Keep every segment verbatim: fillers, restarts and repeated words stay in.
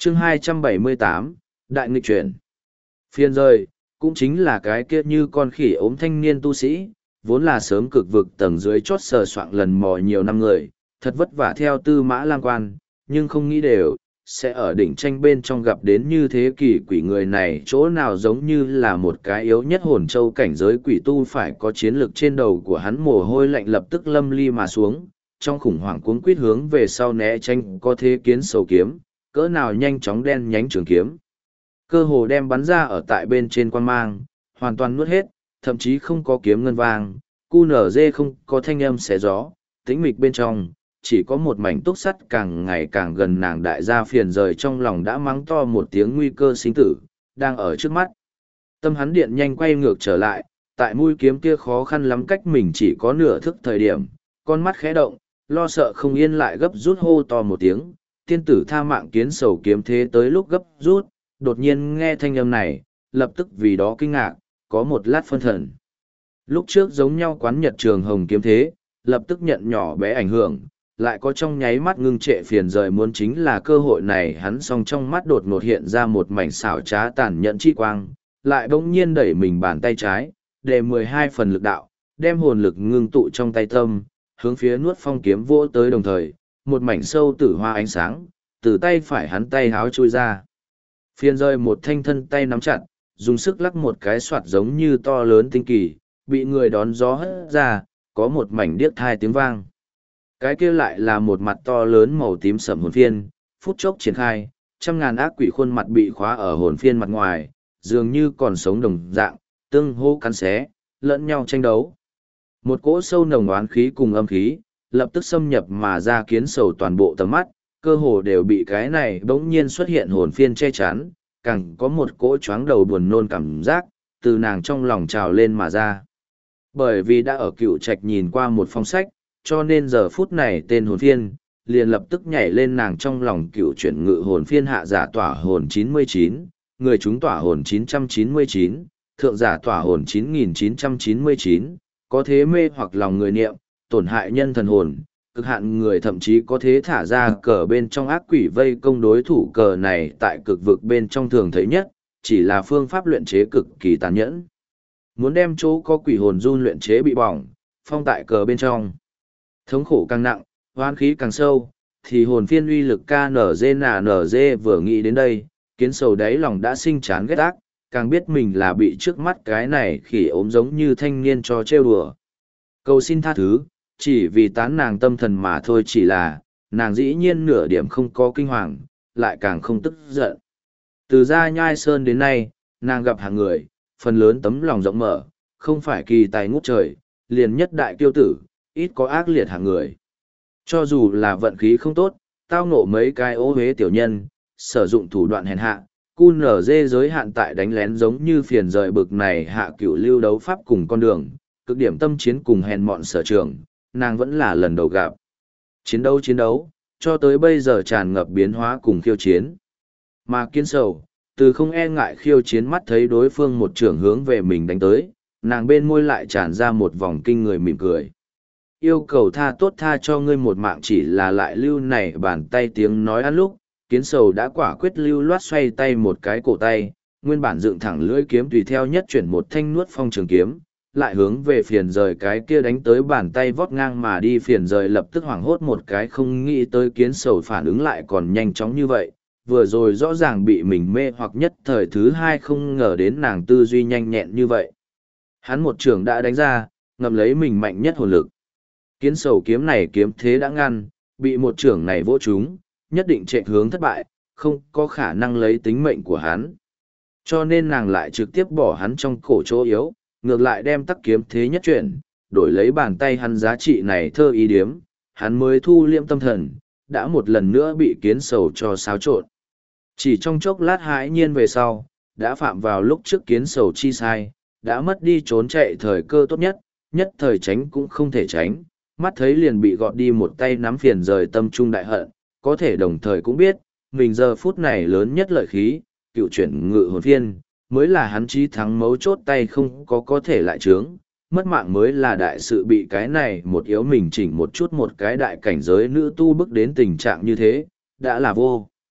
chương hai trăm bảy mươi tám, Đại nghịch chuyển. Phiên rơi, cũng chính là cái kia như con khỉ ốm thanh niên tu sĩ, vốn là sớm cực vực tầng dưới chót sờ soạng lần mò nhiều năm người, thật vất vả theo tư mã lang quan, nhưng không nghĩ đều, sẽ ở đỉnh tranh bên trong gặp đến như thế kỷ quỷ người này chỗ nào giống như là một cái yếu nhất hồn châu cảnh giới quỷ tu phải có chiến lược trên đầu của hắn mồ hôi lạnh lập tức lâm ly mà xuống, trong khủng hoảng cuống quýt hướng về sau né tranh có thế kiến sầu kiếm, cỡ nào nhanh chóng đen nhánh trường kiếm. Cơ hồ đem bắn ra ở tại bên trên quan mang, hoàn toàn nuốt hết, thậm chí không có kiếm ngân vang, cu nở dê không có thanh âm xé gió, tĩnh mịch bên trong, chỉ có một mảnh túc sắt càng ngày càng gần nàng đại gia phiền rời trong lòng đã mắng to một tiếng nguy cơ sinh tử, đang ở trước mắt. Tâm hắn điện nhanh quay ngược trở lại, tại mũi kiếm kia khó khăn lắm cách mình chỉ có nửa thức thời điểm, con mắt khẽ động, lo sợ không yên lại gấp rút hô to một tiếng, tiên tử tha mạng kiến sầu kiếm thế tới lúc gấp rút, đột nhiên nghe thanh âm này, lập tức vì đó kinh ngạc, có một lát phân thần. Lúc trước giống nhau quán nhật trường hồng kiếm thế, lập tức nhận nhỏ bé ảnh hưởng, lại có trong nháy mắt ngưng trệ phiền rời muốn chính là cơ hội này hắn song trong mắt đột ngột hiện ra một mảnh xảo trá tàn nhẫn chi quang, lại bỗng nhiên đẩy mình bàn tay trái, để mười hai phần lực đạo, đem hồn lực ngưng tụ trong tay tâm, hướng phía nuốt phong kiếm vỗ tới đồng thời, một mảnh sâu tử hoa ánh sáng, từ tay phải hắn tay háo trôi ra. Phiền rơi một thanh thân tay nắm chặt, dùng sức lắc một cái soạt giống như to lớn tinh kỳ, bị người đón gió hất ra, có một mảnh điếc thai tiếng vang. Cái kia lại là một mặt to lớn màu tím sẫm hồn phiên, phút chốc triển khai, trăm ngàn ác quỷ khuôn mặt bị khóa ở hồn phiên mặt ngoài, dường như còn sống đồng dạng, tương hô cắn xé, lẫn nhau tranh đấu. Một cỗ sâu nồng oán khí cùng âm khí, lập tức xâm nhập mà ra kiến sầu toàn bộ tầm mắt, cơ hồ đều bị cái này bỗng nhiên xuất hiện hồn phiên che chắn, càng có một cỗ choáng đầu buồn nôn cảm giác, từ nàng trong lòng trào lên mà ra. Bởi vì đã ở cựu trạch nhìn qua một phong sách, cho nên giờ phút này tên hồn phiên, liền lập tức nhảy lên nàng trong lòng cựu chuyển ngự hồn phiên hạ giả tỏa hồn chín mươi chín, người chúng tỏa hồn chín trăm chín mươi chín, thượng giả tỏa hồn chín nghìn chín trăm chín mươi chín, có thế mê hoặc lòng người niệm, tổn hại nhân thần hồn, cực hạn người thậm chí có thế thả ra cờ bên trong ác quỷ vây công đối thủ cờ này tại cực vực bên trong thường thấy nhất, chỉ là phương pháp luyện chế cực kỳ tàn nhẫn. Muốn đem chỗ có quỷ hồn run luyện chế bị bỏng, phong tại cờ bên trong. Thống khổ càng nặng, hoán khí càng sâu, thì hồn phiên uy lực ca nở dê nà nở dê vừa nghĩ đến đây, kiến sầu đáy lòng đã sinh chán ghét ác, càng biết mình là bị trước mắt cái này khỉ ốm giống như thanh niên cho trêu đùa. Cầu xin tha thứ, chỉ vì tán nàng tâm thần mà thôi, chỉ là, nàng dĩ nhiên nửa điểm không có kinh hoàng, lại càng không tức giận. Từ ra nhai sơn đến nay, nàng gặp hàng người, phần lớn tấm lòng rộng mở, không phải kỳ tài ngút trời, liền nhất đại kiêu tử, ít có ác liệt hàng người. Cho dù là vận khí không tốt, tao ngộ mấy cái ô hế tiểu nhân, sử dụng thủ đoạn hèn hạ, cu nở dê giới hạn tại đánh lén giống như phiền rời bực này hạ cửu lưu đấu pháp cùng con đường, cực điểm tâm chiến cùng hèn mọn sở trường, nàng vẫn là lần đầu gặp. Chiến đấu chiến đấu, cho tới bây giờ tràn ngập biến hóa cùng khiêu chiến. Mà kiến sầu, từ không e ngại khiêu chiến mắt thấy đối phương một trưởng hướng về mình đánh tới, nàng bên môi lại tràn ra một vòng kinh người mỉm cười. Yêu cầu tha tốt tha cho ngươi một mạng chỉ là lại lưu này bàn tay tiếng nói ăn lúc, kiến sầu đã quả quyết lưu loát xoay tay một cái cổ tay, nguyên bản dựng thẳng lưỡi kiếm tùy theo nhất chuyển một thanh nuốt phong trường kiếm, lại hướng về phiền rời cái kia đánh tới bàn tay vót ngang mà đi. Phiền rời lập tức hoảng hốt một cái, không nghĩ tới kiến sầu phản ứng lại còn nhanh chóng như vậy, vừa rồi rõ ràng bị mình mê hoặc nhất thời thứ hai không ngờ đến nàng tư duy nhanh nhẹn như vậy. Hắn một trường đã đánh ra, ngầm lấy mình mạnh nhất hồn lực. Kiến sầu kiếm này kiếm thế đã ngăn, bị một trưởng này vỗ trúng, nhất định chạy hướng thất bại, không có khả năng lấy tính mệnh của hắn. Cho nên nàng lại trực tiếp bỏ hắn trong cổ chỗ yếu, ngược lại đem tắc kiếm thế nhất chuyển, đổi lấy bàn tay hắn giá trị này thơ ý điếm, hắn mới thu liệm tâm thần, đã một lần nữa bị kiến sầu cho xáo trộn. Chỉ trong chốc lát hãi nhiên về sau, đã phạm vào lúc trước kiến sầu chi sai, đã mất đi trốn chạy thời cơ tốt nhất, nhất thời tránh cũng không thể tránh, mắt thấy liền bị gọt đi một tay nắm phiền rời tâm trung đại hận, có thể đồng thời cũng biết, mình giờ phút này lớn nhất lợi khí, cựu chuyển ngự hồn phiên, mới là hắn chí thắng mấu chốt tay không có có thể lại trướng, mất mạng mới là đại sự. Bị cái này một yếu mình chỉnh một chút một cái đại cảnh giới nữ tu bước đến tình trạng như thế, đã là vô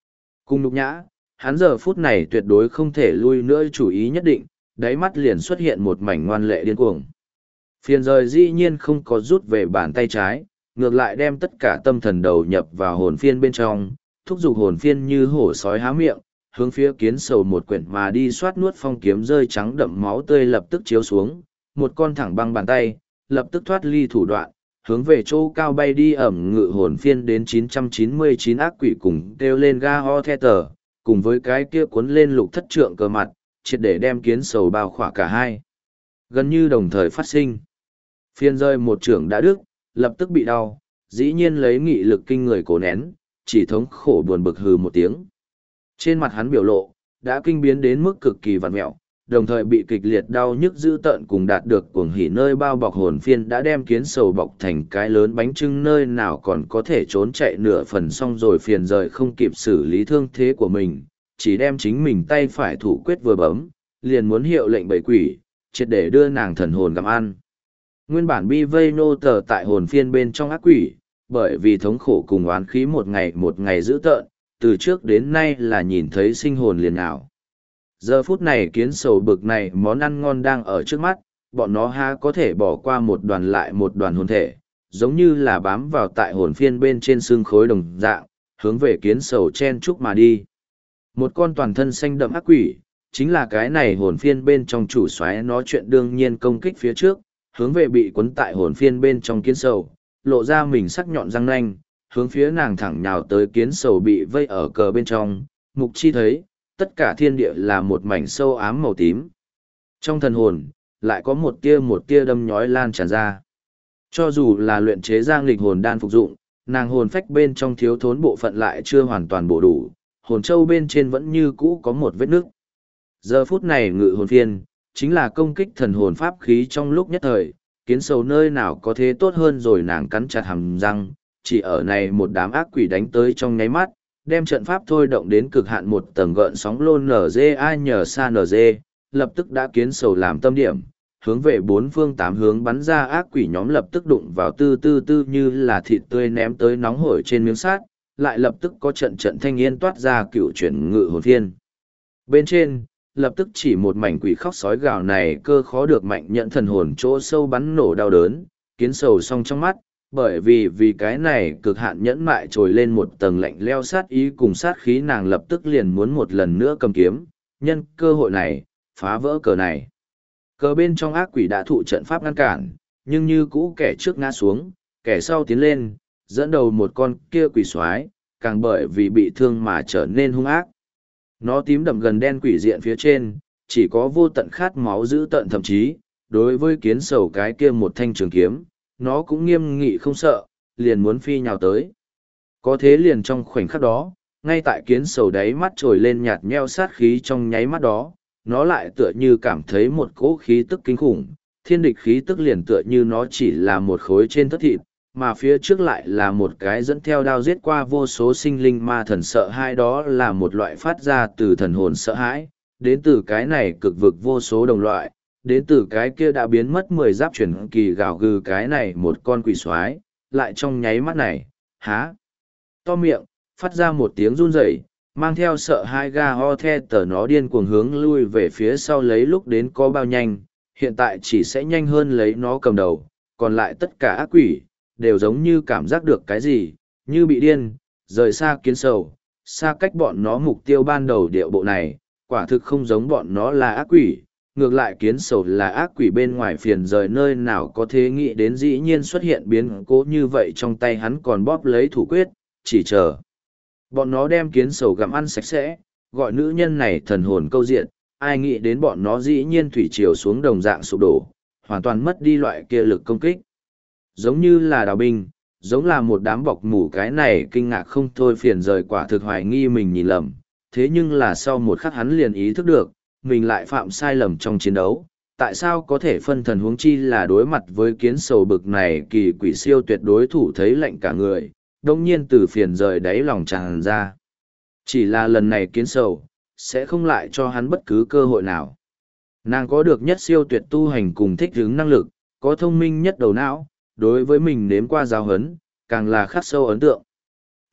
Cùng nhục nhã, hắn giờ phút này tuyệt đối không thể lui nữa chủ ý nhất định, đáy mắt liền xuất hiện một mảnh ngoan lệ điên cuồng. Phiền rời dĩ nhiên không có rút về bàn tay trái, ngược lại đem tất cả tâm thần đầu nhập vào hồn phiên bên trong, thúc giục hồn phiên như hổ sói há miệng, hướng phía kiến sầu một quyển mà đi xoát nuốt phong kiếm rơi trắng đậm máu tươi lập tức chiếu xuống, một con thẳng băng bàn tay, lập tức thoát ly thủ đoạn, hướng về chỗ cao bay đi ẩm ngự hồn phiên đến chín trăm chín mươi chín ác quỷ cùng kêu lên ga ho the tờ, cùng với cái kia cuốn lên lục thất trượng cờ mặt, triệt để đem kiến sầu bao khỏa cả hai. Gần như đồng thời phát sinh. Phiên rơi một trưởng đã đứt, lập tức bị đau, dĩ nhiên lấy nghị lực kinh người cố nén, chỉ thống khổ buồn bực hừ một tiếng. Trên mặt hắn biểu lộ, đã kinh biến đến mức cực kỳ vặn mẹo, đồng thời bị kịch liệt đau nhức dữ tợn cùng đạt được cuồng hỉ nơi bao bọc hồn phiên đã đem kiến sầu bọc thành cái lớn bánh trưng nơi nào còn có thể trốn chạy nửa phần xong rồi phiền rời không kịp xử lý thương thế của mình, chỉ đem chính mình tay phải thủ quyết vừa bấm, liền muốn hiệu lệnh bầy quỷ, triệt để đưa nàng thần hồn gặm ăn. Nguyên bản bi vây nô tờ tại hồn phiên bên trong ác quỷ, bởi vì thống khổ cùng oán khí một ngày một ngày dữ tợn, từ trước đến nay là nhìn thấy sinh hồn liền ảo. Giờ phút này kiến sầu bực này món ăn ngon đang ở trước mắt, bọn nó ha có thể bỏ qua một đoàn lại một đoàn hồn thể, giống như là bám vào tại hồn phiên bên trên xương khối đồng dạng, hướng về kiến sầu chen chúc mà đi. Một con toàn thân xanh đậm ác quỷ, chính là cái này hồn phiên bên trong chủ xoáy nó chuyện đương nhiên công kích phía trước, hướng về bị cuốn tại hồn phiên bên trong kiến sầu, lộ ra mình sắc nhọn răng nanh, hướng phía nàng thẳng nhào tới kiến sầu bị vây ở cờ bên trong, mục chi thấy, tất cả thiên địa là một mảnh sâu ám màu tím. Trong thần hồn, lại có một tia một tia đâm nhói lan tràn ra. Cho dù là luyện chế ra nghịch hồn đan phục dụng, nàng hồn phách bên trong thiếu thốn bộ phận lại chưa hoàn toàn bổ đủ, hồn châu bên trên vẫn như cũ có một vết nước. Giờ phút này ngự hồn phiên, chính là công kích thần hồn pháp khí trong lúc nhất thời, kiến sầu nơi nào có thế tốt hơn rồi nàng cắn chặt hàm răng, chỉ ở này một đám ác quỷ đánh tới trong nháy mắt, đem trận pháp thôi động đến cực hạn một tầng gợn sóng lôn nở dê ai nhờ xa nở dê, lập tức đã kiến sầu làm tâm điểm, hướng về bốn phương tám hướng bắn ra ác quỷ nhóm lập tức đụng vào tư tư tư như là thịt tươi ném tới nóng hổi trên miếng sát, lại lập tức có trận trận thanh yên toát ra cựu chuyển ngự hồn phiên. Bên trên, lập tức chỉ một mảnh quỷ khóc sói gào này cơ khó được mạnh nhận thần hồn chỗ sâu bắn nổ đau đớn, kiến sầu song trong mắt, bởi vì vì cái này cực hạn nhẫn mại trồi lên một tầng lạnh leo sát ý cùng sát khí nàng lập tức liền muốn một lần nữa cầm kiếm, nhân cơ hội này, phá vỡ cờ này. Cờ bên trong ác quỷ đã thụ trận pháp ngăn cản, nhưng như cũ kẻ trước ngã xuống, kẻ sau tiến lên, dẫn đầu một con kia quỷ xoái, càng bởi vì bị thương mà trở nên hung ác. Nó tím đậm gần đen quỷ diện phía trên, chỉ có vô tận khát máu dữ tận thậm chí, đối với kiến sầu cái kia một thanh trường kiếm, nó cũng nghiêm nghị không sợ, liền muốn phi nhào tới. Có thế liền trong khoảnh khắc đó, ngay tại kiến sầu đáy mắt trồi lên nhạt nheo sát khí trong nháy mắt đó, nó lại tựa như cảm thấy một cỗ khí tức kinh khủng, thiên địch khí tức liền tựa như nó chỉ là một khối trên thất thịt, mà phía trước lại là một cái dẫn theo đao giết qua vô số sinh linh ma thần sợ hãi, đó là một loại phát ra từ thần hồn sợ hãi, đến từ cái này cực vực vô số đồng loại, đến từ cái kia đã biến mất mười giáp chuyển kỳ gào gừ cái này một con quỷ xoái, lại trong nháy mắt này, há, to miệng, phát ra một tiếng run rẩy, mang theo sợ hai ga ho the tờ nó điên cuồng hướng lui về phía sau lấy lúc đến có bao nhanh, hiện tại chỉ sẽ nhanh hơn lấy nó cầm đầu, còn lại tất cả ác quỷ, đều giống như cảm giác được cái gì, như bị điên, rời xa kiến sầu, xa cách bọn nó mục tiêu ban đầu điệu bộ này, quả thực không giống bọn nó là ác quỷ, ngược lại kiến sầu là ác quỷ bên ngoài phiền rời nơi nào có thế nghĩ đến dĩ nhiên xuất hiện biến cố như vậy trong tay hắn còn bóp lấy thủ quyết, chỉ chờ. Bọn nó đem kiến sầu gặm ăn sạch sẽ, gọi nữ nhân này thần hồn câu diện, ai nghĩ đến bọn nó dĩ nhiên thủy triều xuống đồng dạng sụp đổ, hoàn toàn mất đi loại kia lực công kích. Giống như là đào binh, giống là một đám bọc mủ cái này kinh ngạc không thôi phiền rời quả thực hoài nghi mình nhìn lầm, thế nhưng là sau một khắc hắn liền ý thức được, mình lại phạm sai lầm trong chiến đấu, tại sao có thể phân thần huống chi là đối mặt với kiến sầu bực này kỳ quỷ siêu tuyệt đối thủ thấy lạnh cả người, đông nhiên từ phiền rời đáy lòng tràn ra. Chỉ là lần này kiến sầu, sẽ không lại cho hắn bất cứ cơ hội nào. Nàng có được nhất siêu tuyệt tu hành cùng thích ứng năng lực, có thông minh nhất đầu não, đối với mình nếm qua giáo hấn, càng là khắc sâu ấn tượng.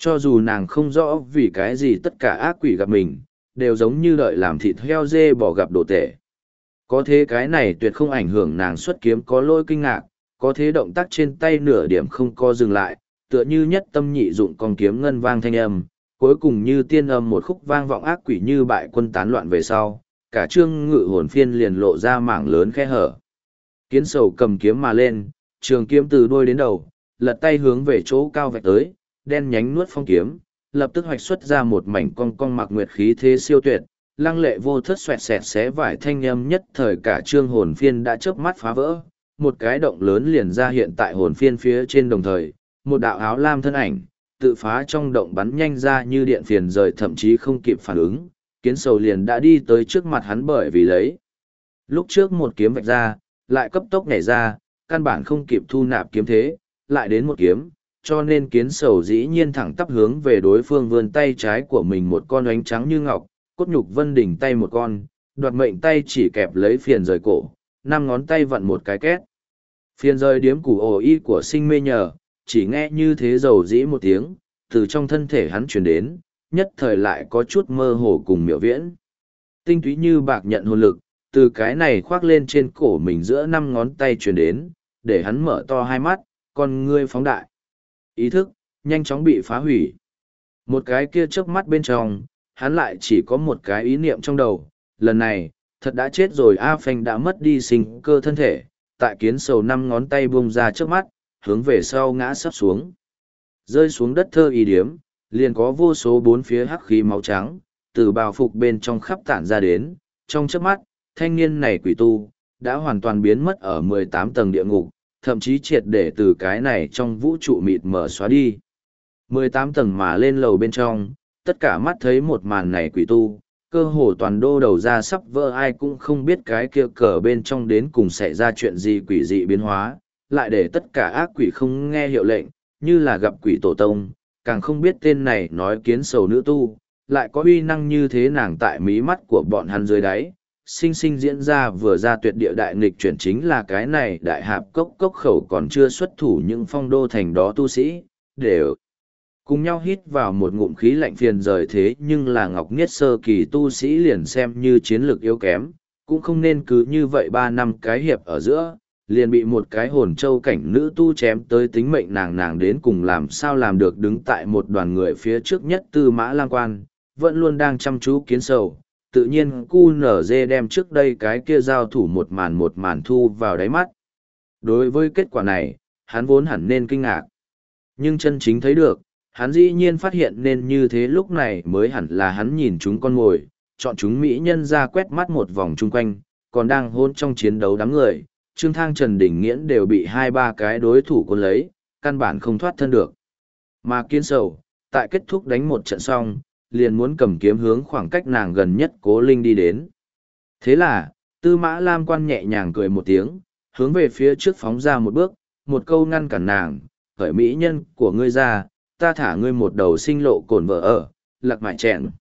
Cho dù nàng không rõ vì cái gì tất cả ác quỷ gặp mình, đều giống như đợi làm thịt heo dê bỏ gặp đồ tể. Có thế cái này tuyệt không ảnh hưởng nàng xuất kiếm có lôi kinh ngạc, có thế động tác trên tay nửa điểm không co dừng lại, tựa như nhất tâm nhị dụng con kiếm ngân vang thanh âm, cuối cùng như tiên âm một khúc vang vọng ác quỷ như bại quân tán loạn về sau, cả trương ngự hồn phiên liền lộ ra mảng lớn khe hở. Kiến sầu cầm kiếm mà lên, trường kiếm từ đuôi đến đầu, lật tay hướng về chỗ cao vạch tới, đen nhánh nuốt phong kiếm, lập tức hoạch xuất ra một mảnh cong cong mặc nguyệt khí thế siêu tuyệt, lăng lệ vô thất xoẹt xẹt xé vải thanh âm nhất thời cả trương hồn phiên đã chớp mắt phá vỡ, một cái động lớn liền ra hiện tại hồn phiên phía trên đồng thời, một đạo áo lam thân ảnh, tự phá trong động bắn nhanh ra như điện phiền rời thậm chí không kịp phản ứng, kiến sầu liền đã đi tới trước mặt hắn bởi vì lấy. Lúc trước một kiếm vạch ra, lại cấp tốc nhảy ra, căn bản không kịp thu nạp kiếm thế, lại đến một kiếm, cho nên kiến sầu dĩ nhiên thẳng tắp hướng về đối phương vươn tay trái của mình một con ánh trắng như ngọc, cốt nhục vân đỉnh tay một con, đoạt mệnh tay chỉ kẹp lấy phiền rời cổ, năm ngón tay vặn một cái két. Phiền rời điếm củ ổ y của sinh mê nhờ, chỉ nghe như thế dầu dĩ một tiếng, từ trong thân thể hắn truyền đến, nhất thời lại có chút mơ hồ cùng miểu viễn. Tinh túy như bạc nhận hồn lực, từ cái này khoác lên trên cổ mình giữa năm ngón tay truyền đến, để hắn mở to hai mắt, con ngươi phóng đại. Ý thức, nhanh chóng bị phá hủy. Một cái kia chớp mắt bên trong, hắn lại chỉ có một cái ý niệm trong đầu, lần này, thật đã chết rồi A Phanh đã mất đi sinh cơ thân thể, tại kiến sầu năm ngón tay bung ra trước mắt, hướng về sau ngã sắp xuống. Rơi xuống đất thơ y điếm, liền có vô số bốn phía hắc khí máu trắng, từ bào phục bên trong khắp tản ra đến, trong chớp mắt, thanh niên này quỷ tu, đã hoàn toàn biến mất ở mười tám tầng địa ngục, thậm chí triệt để từ cái này trong vũ trụ mịt mở xóa đi. mười tám tầng mà lên lầu bên trong, tất cả mắt thấy một màn này quỷ tu, cơ hồ toàn đô đầu ra sắp vỡ ai cũng không biết cái kia cờ bên trong đến cùng xảy ra chuyện gì quỷ dị biến hóa, lại để tất cả ác quỷ không nghe hiệu lệnh, như là gặp quỷ tổ tông, càng không biết tên này nói kiến sầu nữ tu, lại có uy năng như thế nàng tại mí mắt của bọn hắn dưới đáy. Sinh sinh diễn ra vừa ra tuyệt địa đại nghịch chuyển chính là cái này đại hạp cốc cốc khẩu còn chưa xuất thủ những phong đô thành đó tu sĩ, đều cùng nhau hít vào một ngụm khí lạnh phiền rời thế nhưng là Ngọc Niết sơ kỳ tu sĩ liền xem như chiến lược yếu kém, cũng không nên cứ như vậy ba năm cái hiệp ở giữa, liền bị một cái hồn châu cảnh nữ tu chém tới tính mệnh nàng nàng đến cùng làm sao làm được đứng tại một đoàn người phía trước nhất Tư Mã Lang Quan, vẫn luôn đang chăm chú kiến sầu. Tự nhiên cu nở dê đem trước đây cái kia giao thủ một màn một màn thu vào đáy mắt. Đối với kết quả này, hắn vốn hẳn nên kinh ngạc. Nhưng chân chính thấy được, hắn dĩ nhiên phát hiện nên như thế lúc này mới hẳn là hắn nhìn chúng con mồi, chọn chúng mỹ nhân ra quét mắt một vòng chung quanh, còn đang hôn trong chiến đấu đám người, Trương Thang Trần Đình Nghiễn đều bị hai ba cái đối thủ cuốn lấy, căn bản không thoát thân được. Mà Kiên Sầu, tại kết thúc đánh một trận xong, liền muốn cầm kiếm hướng khoảng cách nàng gần nhất Cố Linh đi đến. Thế là, Tư Mã Lam Quan nhẹ nhàng cười một tiếng, hướng về phía trước phóng ra một bước, một câu ngăn cản nàng, khởi mỹ nhân của ngươi ra, ta thả ngươi một đầu sinh lộ cồn vợ ở, lạc mại chẹn.